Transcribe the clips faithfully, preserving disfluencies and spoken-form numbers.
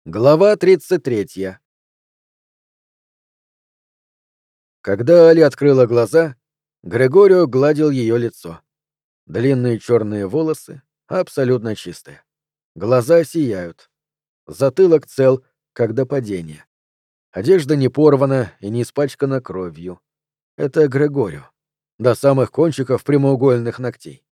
Глава тридцать третья. Когда Али открыла глаза, Грегорио гладил ее лицо. Длинные черные волосы, абсолютно чистые. Глаза сияют. Затылок цел, как до падения. Одежда не порвана и не испачкана кровью. Это Грегорио. До самых кончиков прямоугольных ногтей.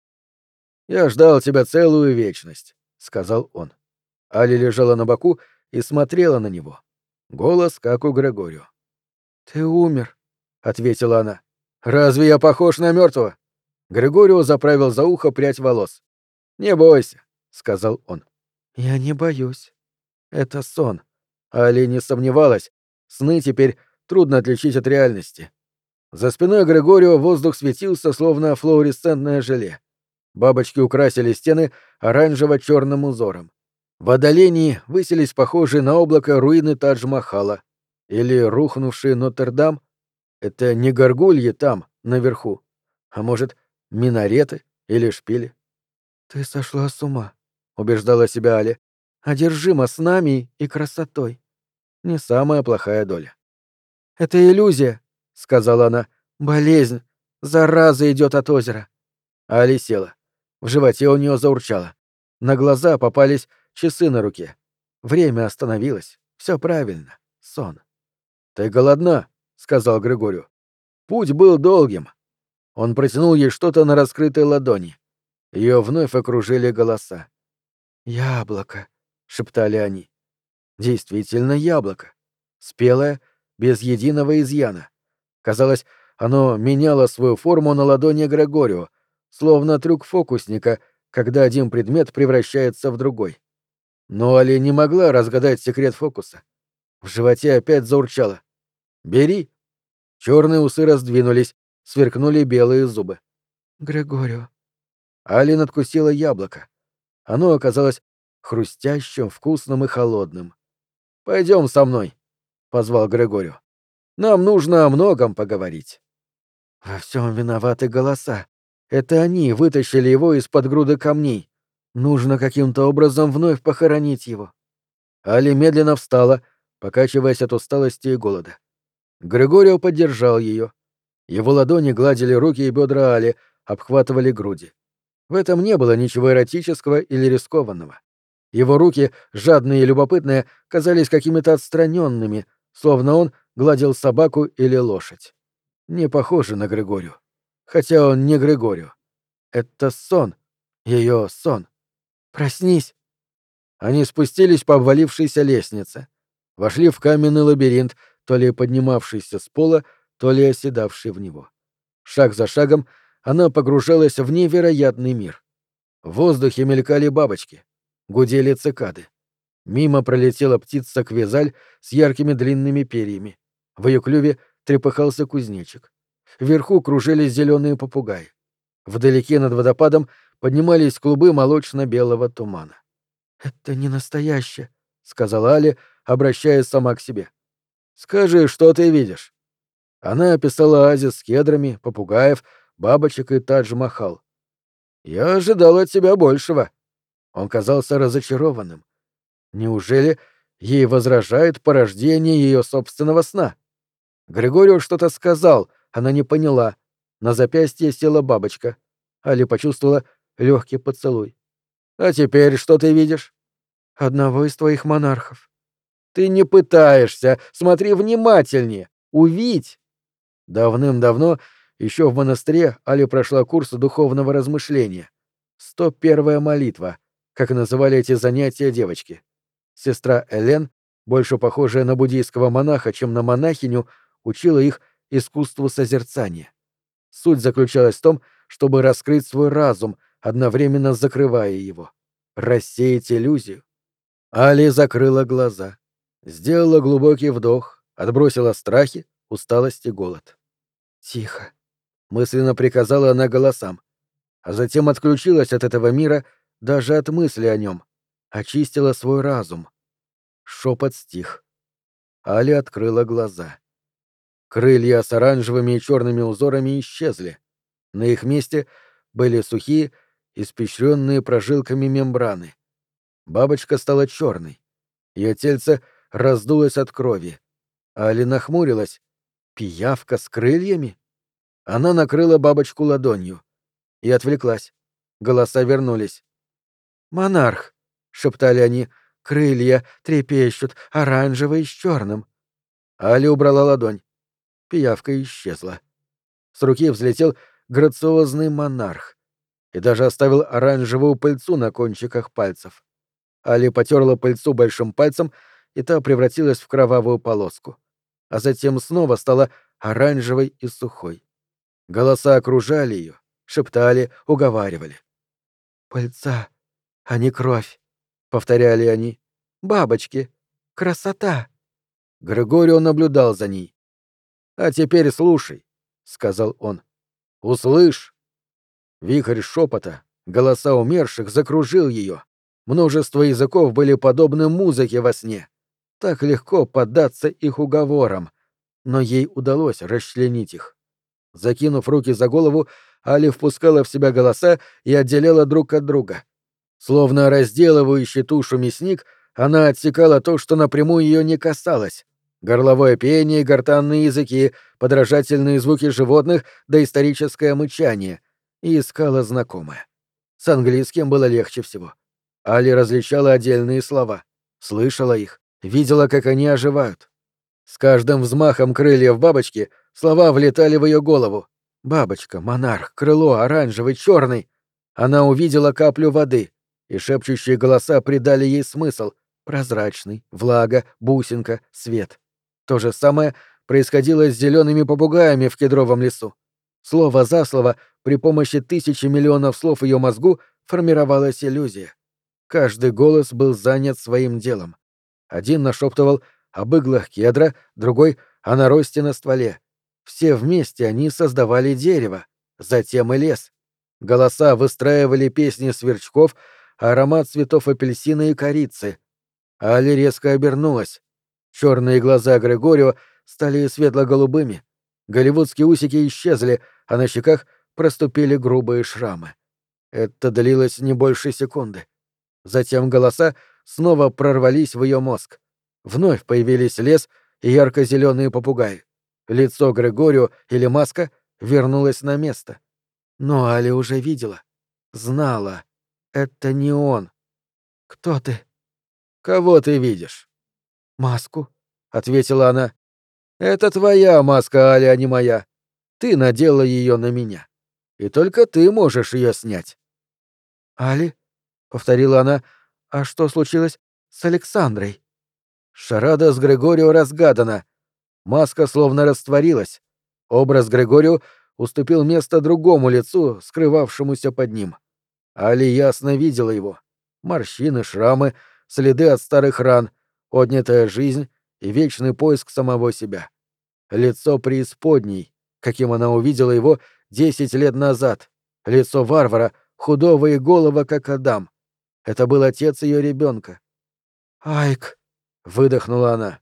«Я ждал тебя целую вечность», — сказал он. Али лежала на боку и смотрела на него. Голос, как у Грегорио. «Ты умер», — ответила она. «Разве я похож на мертвого?» Григорио заправил за ухо прядь волос. «Не бойся», — сказал он. «Я не боюсь. Это сон». Али не сомневалась. Сны теперь трудно отличить от реальности. За спиной Григорио воздух светился, словно флуоресцентное желе. Бабочки украсили стены оранжево-черным узором. В отдалении высились похожие на облако руины Тадж-Махала. Или рухнувший Нотр-Дам. Это не горгульи там, наверху. А может, минареты или шпили? «Ты сошла с ума», — убеждала себя Али. «Одержима снами и красотой. Не самая плохая доля». «Это иллюзия», — сказала она. «Болезнь. Зараза идет от озера». Али села. В животе у нее заурчало. На глаза попались часы на руке. Время остановилось. Все правильно. Сон. «Ты голодна», — сказал Григорию. «Путь был долгим». Он протянул ей что-то на раскрытой ладони. Ее вновь окружили голоса. «Яблоко», — шептали они. Действительно яблоко. Спелое, без единого изъяна. Казалось, оно меняло свою форму на ладони Грегорио, словно трюк фокусника, когда один предмет превращается в другой. Но Али не могла разгадать секрет фокуса. В животе опять заурчало. «Бери!» Черные усы раздвинулись, сверкнули белые зубы. «Грегорио». Али надкусила яблоко. Оно оказалось хрустящим, вкусным и холодным. «Пойдем со мной», — позвал Грегорио. «Нам нужно о многом поговорить». Во всем виноваты голоса. Это они вытащили его из-под груды камней. Нужно каким-то образом вновь похоронить его. Али медленно встала, покачиваясь от усталости и голода. Григорио поддержал ее. Его ладони гладили руки и бедра Али, обхватывали груди. В этом не было ничего эротического или рискованного. Его руки, жадные и любопытные, казались какими-то отстраненными, словно он гладил собаку или лошадь. Не похоже на Григорию. Хотя он не Григорию. Это сон. Ее сон. «Проснись!» Они спустились по обвалившейся лестнице. Вошли в каменный лабиринт, то ли поднимавшийся с пола, то ли оседавший в него. Шаг за шагом она погружалась в невероятный мир. В воздухе мелькали бабочки. Гудели цикады. Мимо пролетела птица Квизаль с яркими длинными перьями. В ее клюве трепыхался кузнечик. Вверху кружились зеленые попугаи. Вдалеке над водопадом поднимались клубы молочно-белого тумана. «Это не настоящее», — сказала Али, обращаясь сама к себе. «Скажи, что ты видишь?» Она описала оазис с кедрами, попугаев, бабочек и Тадж-Махал. «Я ожидал от тебя большего». Он казался разочарованным. Неужели ей возражает порождение ее собственного сна? Григорио что-то сказал, она не поняла. На запястье села бабочка. Али почувствовала легкий поцелуй. «А теперь что ты видишь?» «Одного из твоих монархов». «Ты не пытаешься. Смотри внимательнее. Увидь!» Давным-давно, еще в монастыре, Али прошла курс духовного размышления. «сто первая молитва», как называли эти занятия девочки. Сестра Элен, больше похожая на буддийского монаха, чем на монахиню, учила их искусству созерцания. Суть заключалась в том, чтобы раскрыть свой разум, одновременно закрывая его. Рассеять иллюзию. Али закрыла глаза. Сделала глубокий вдох, отбросила страхи, усталость и голод. «Тихо», — мысленно приказала она голосам, а затем отключилась от этого мира, даже от мысли о нем, очистила свой разум. Шепот стих. Али открыла глаза. Крылья с оранжевыми и черными узорами исчезли. На их месте были сухие, испещренные прожилками мембраны. Бабочка стала черной. Ее тельце раздулось от крови. Али нахмурилась. Пиявка с крыльями? Она накрыла бабочку ладонью и отвлеклась. Голоса вернулись. «Монарх!» — шептали они. «Крылья трепещут, оранжевые с черным». Али убрала ладонь. Пиявка исчезла. С руки взлетел грациозный монарх и даже оставил оранжевую пыльцу на кончиках пальцев. Али потерла пыльцу большим пальцем, и та превратилась в кровавую полоску. А затем снова стала оранжевой и сухой. Голоса окружали ее, шептали, уговаривали. «Пыльца, а не кровь», — повторяли они. «Бабочки! Красота!» Григорио наблюдал за ней. «А теперь слушай», — сказал он. «Услышь!» Вихрь шепота, голоса умерших закружил ее. Множество языков были подобны музыке во сне. Так легко поддаться их уговорам, но ей удалось расчленить их. Закинув руки за голову, Али впускала в себя голоса и отделяла друг от друга. Словно разделывающий тушу мясник, она отсекала то, что напрямую ее не касалось. Горловое пение, гортанные языки, подражательные звуки животных, доисторическое мычание. И искала знакомое. С английским было легче всего. Али различала отдельные слова, слышала их, видела, как они оживают. С каждым взмахом крыльев бабочки слова влетали в ее голову. Бабочка, монарх, крыло, оранжевый, черный. Она увидела каплю воды, и шепчущие голоса придали ей смысл. Прозрачный, влага, бусинка, свет. То же самое происходило с зелеными попугаями в кедровом лесу. Слово за слово, при помощи тысячи миллионов слов в ее мозгу формировалась иллюзия. Каждый голос был занят своим делом. Один нашептывал об иглах кедра, другой — о наросте на стволе. Все вместе они создавали дерево, затем и лес. Голоса выстраивали песни сверчков, аромат цветов апельсина и корицы. Али резко обернулась. Черные глаза Григорио стали светло-голубыми. Голливудские усики исчезли, а на щеках проступили грубые шрамы. Это длилось не больше секунды. Затем голоса снова прорвались в ее мозг. Вновь появились лес и ярко-зеленые попугаи. Лицо Григорио или маска вернулось на место. Но Али уже видела. Знала. Это не он. «Кто ты?» «Кого ты видишь?» «Маску», — ответила она. «Это твоя маска, Али, а не моя. Ты надела ее на меня. И только ты можешь ее снять». «Али?» — повторила она. «А что случилось с Александрой?» Шарада с Григорио разгадана. Маска словно растворилась. Образ Григорио уступил место другому лицу, скрывавшемуся под ним. Али ясно видела его. Морщины, шрамы, следы от старых ран, отнятая жизнь и вечный поиск самого себя. Лицо преисподней, каким она увидела его десять лет назад. Лицо варвара, худого и голого, как Адам. Это был отец ее ребенка. «Айк!» — выдохнула она.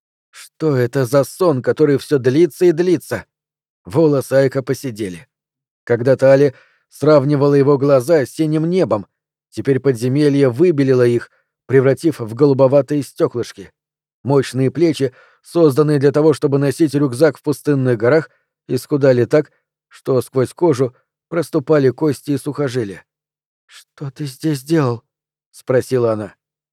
Что это за сон, который все длится и длится? Волосы Айка посидели. Когда-то Али сравнивала его глаза с синим небом, теперь подземелье выбелило их, превратив в голубоватые стеклышки. Мощные плечи, созданные для того, чтобы носить рюкзак в пустынных горах, исхудали так, что сквозь кожу проступали кости и сухожилия. «Что ты здесь делал?» — спросила она.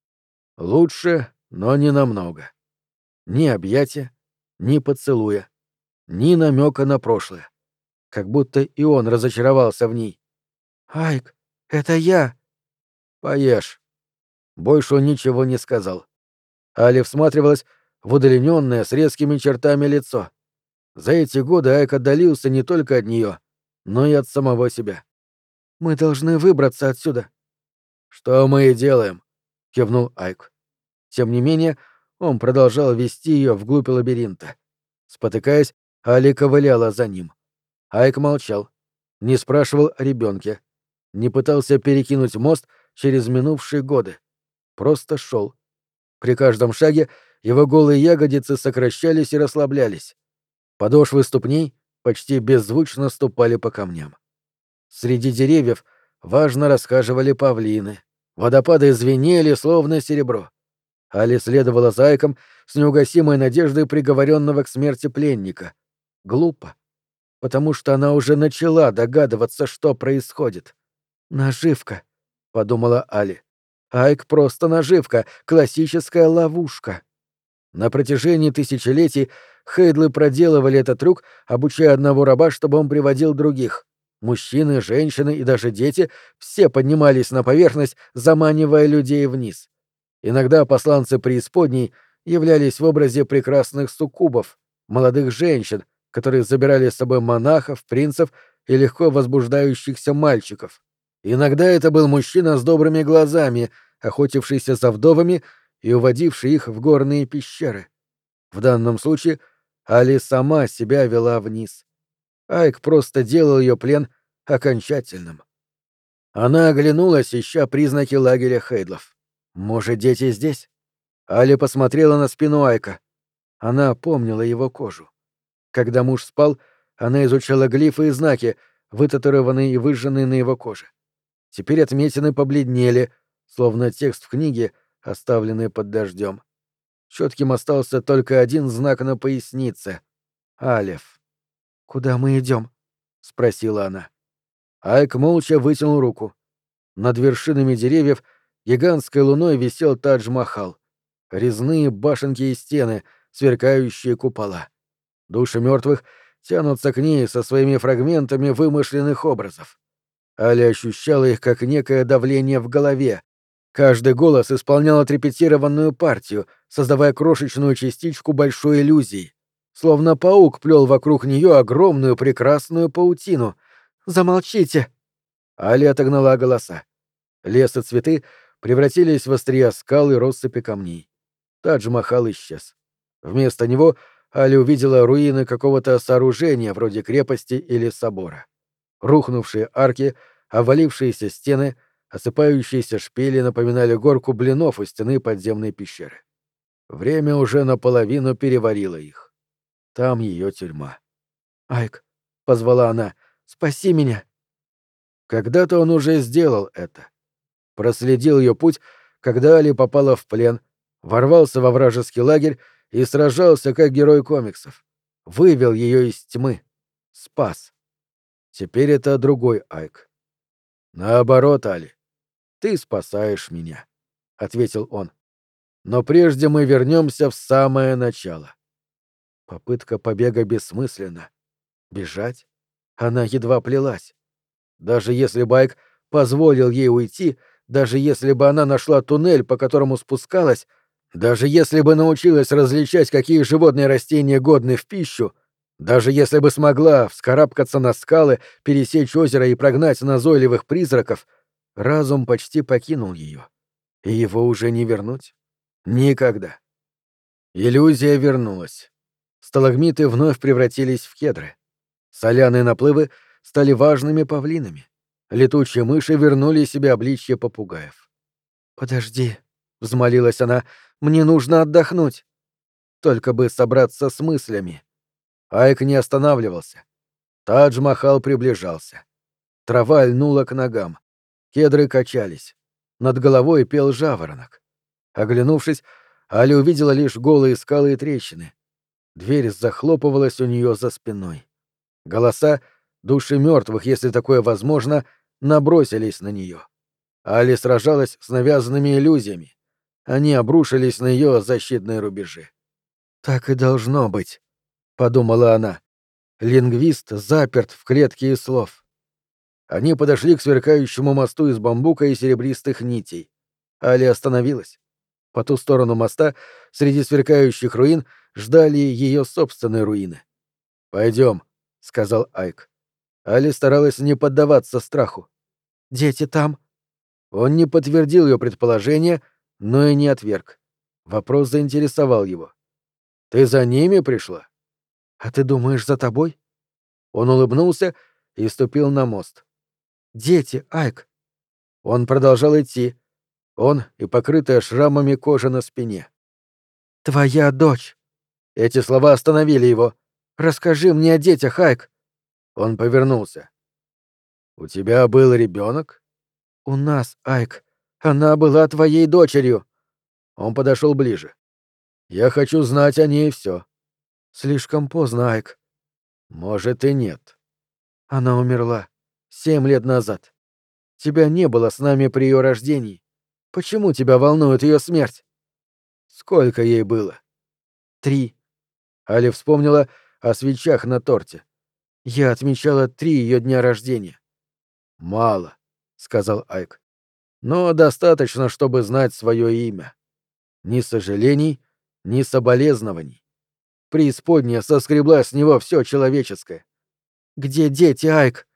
«Лучше, но не намного. Ни объятия, ни поцелуя, ни намека на прошлое. Как будто и он разочаровался в ней. «Айк, это я!» «Поешь». Больше он ничего не сказал. Али всматривалась в удлиненное с резкими чертами лицо. За эти годы Айк отдалился не только от нее, но и от самого себя. «Мы должны выбраться отсюда». «Что мы и делаем», — кивнул Айк. Тем не менее, он продолжал вести ее вглубь лабиринта. Спотыкаясь, Али ковыляла за ним. Айк молчал, не спрашивал о ребенке, не пытался перекинуть мост через минувшие годы. Просто шел. При каждом шаге его голые ягодицы сокращались и расслаблялись. Подошвы ступней почти беззвучно ступали по камням. Среди деревьев важно расхаживали павлины. Водопады звенели, словно серебро. Али следовала за Айком с неугасимой надеждой приговоренного к смерти пленника. Глупо, потому что она уже начала догадываться, что происходит. «Наживка», — подумала Али. «Айк просто наживка, классическая ловушка». На протяжении тысячелетий Хейдлы проделывали этот трюк, обучая одного раба, чтобы он приводил других. Мужчины, женщины и даже дети все поднимались на поверхность, заманивая людей вниз. Иногда посланцы преисподней являлись в образе прекрасных суккубов, молодых женщин, которые забирали с собой монахов, принцев и легко возбуждающихся мальчиков. Иногда это был мужчина с добрыми глазами, охотившийся за вдовами и уводивший их в горные пещеры. В данном случае Али сама себя вела вниз. Айк просто делал ее плен окончательным. Она оглянулась, ища признаки лагеря Хейдлов. «Может, дети здесь?» Али посмотрела на спину Айка. Она помнила его кожу. Когда муж спал, она изучала глифы и знаки, вытатуированные и выжженные на его коже. Теперь отметины побледнели, словно текст в книге, оставленный под дождем. Чётким остался только один знак на пояснице — Алеф. «Куда мы идем?» — спросила она. Айк молча вытянул руку. Над вершинами деревьев гигантской луной висел Тадж-Махал. Резные башенки и стены, сверкающие купола. Души мертвых тянутся к ней со своими фрагментами вымышленных образов. Али ощущала их как некое давление в голове. Каждый голос исполнял отрепетированную партию, создавая крошечную частичку большой иллюзии. Словно паук плел вокруг нее огромную прекрасную паутину. «Замолчите!» Али отогнала голоса. Лес и цветы превратились в острия скал и россыпи камней. Тадж-Махал исчез. Вместо него Али увидела руины какого-то сооружения вроде крепости или собора. Рухнувшие арки, обвалившиеся стены, осыпающиеся шпили напоминали горку блинов у стены подземной пещеры. Время уже наполовину переварило их. Там ее тюрьма. «Айк», — позвала она, — «спаси меня». Когда-то он уже сделал это. Проследил ее путь, когда Али попала в плен, ворвался во вражеский лагерь и сражался как герой комиксов. Вывел ее из тьмы. Спас. Теперь это другой Айк. «Наоборот, Али, ты спасаешь меня», — ответил он. «Но прежде мы вернемся в самое начало». Попытка побега бессмысленна. Бежать? Она едва плелась. Даже если бы Айк позволил ей уйти, даже если бы она нашла туннель, по которому спускалась, даже если бы научилась различать, какие животные и растения годны в пищу, даже если бы смогла вскарабкаться на скалы, пересечь озеро и прогнать назойливых призраков, разум почти покинул ее. И его уже не вернуть. Никогда. Иллюзия вернулась. Сталагмиты вновь превратились в кедры. Соляные наплывы стали важными павлинами. Летучие мыши вернули себе обличье попугаев. «Подожди», — взмолилась она, — «мне нужно отдохнуть». Только бы собраться с мыслями. Айк не останавливался. Тадж-Махал приближался. Трава льнула к ногам. Кедры качались. Над головой пел жаворонок. Оглянувшись, Али увидела лишь голые скалы и трещины. Дверь захлопывалась у нее за спиной. Голоса, души мертвых, если такое возможно, набросились на нее. Али сражалась с навязанными иллюзиями. Они обрушились на ее защитные рубежи. «Так и должно быть», — подумала она. Лингвист заперт в клетке из слов. Они подошли к сверкающему мосту из бамбука и серебристых нитей. Али остановилась. По ту сторону моста, среди сверкающих руин, ждали ее собственные руины. «Пойдем», — сказал Айк. Али старалась не поддаваться страху. «Дети там?» Он не подтвердил ее предположение, но и не отверг. Вопрос заинтересовал его. «Ты за ними пришла?» «А ты думаешь, за тобой?» Он улыбнулся и ступил на мост. «Дети, Айк!» Он продолжал идти. Он и покрытая шрамами кожа на спине. «Твоя дочь!» Эти слова остановили его. «Расскажи мне о детях, Айк!» Он повернулся. «У тебя был ребенок?» «У нас, Айк. Она была твоей дочерью». Он подошел ближе. «Я хочу знать о ней все. «Слишком поздно, Айк». «Может, и нет». «Она умерла. Семь лет назад. Тебя не было с нами при ее рождении. Почему тебя волнует ее смерть?» «Сколько ей было?» «Три». Али вспомнила о свечах на торте. «Я отмечала три ее дня рождения». «Мало», — сказал Айк. «Но достаточно, чтобы знать свое имя. Ни сожалений, ни соболезнований. Преисподняя соскребла с него все человеческое. Где дети, Айк?»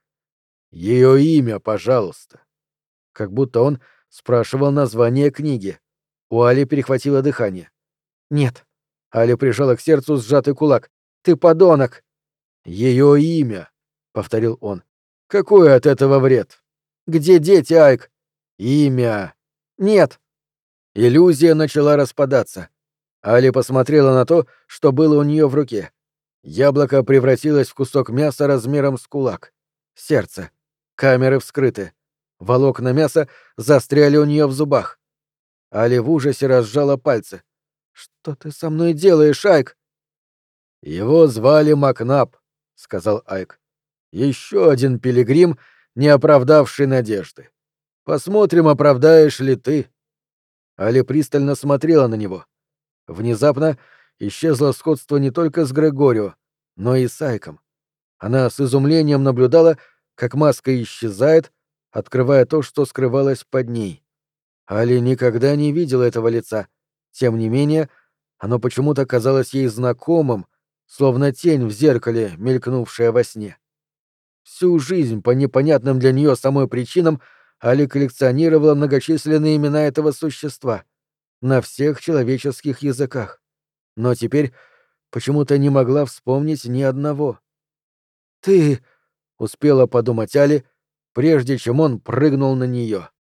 «Ее имя, пожалуйста». Как будто он спрашивал название книги. У Али перехватило дыхание. «Нет». Али прижала к сердцу сжатый кулак. «Ты подонок!» «Ее имя», — повторил он. «Какой от этого вред?» «Где дети, Айк?» «Имя». «Нет». Иллюзия начала распадаться. Али посмотрела на то, что было у нее в руке. Яблоко превратилось в кусок мяса размером с кулак. Сердце. Камеры вскрыты. Волокна мяса застряли у нее в зубах. Али в ужасе разжала пальцы. «Что ты со мной делаешь, Айк?» «Его звали Макнаб», — сказал Айк. «Еще один пилигрим, не оправдавший надежды. Посмотрим, оправдаешь ли ты». Али пристально смотрела на него. Внезапно исчезло сходство не только с Грегорио, но и с Айком. Она с изумлением наблюдала, как маска исчезает, открывая то, что скрывалось под ней. Али никогда не видела этого лица. Тем не менее, оно почему-то казалось ей знакомым, словно тень в зеркале, мелькнувшая во сне. Всю жизнь, по непонятным для нее самой причинам, Али коллекционировала многочисленные имена этого существа на всех человеческих языках. Но теперь почему-то не могла вспомнить ни одного. «Ты...» — успела подумать Али, прежде чем он прыгнул на нее.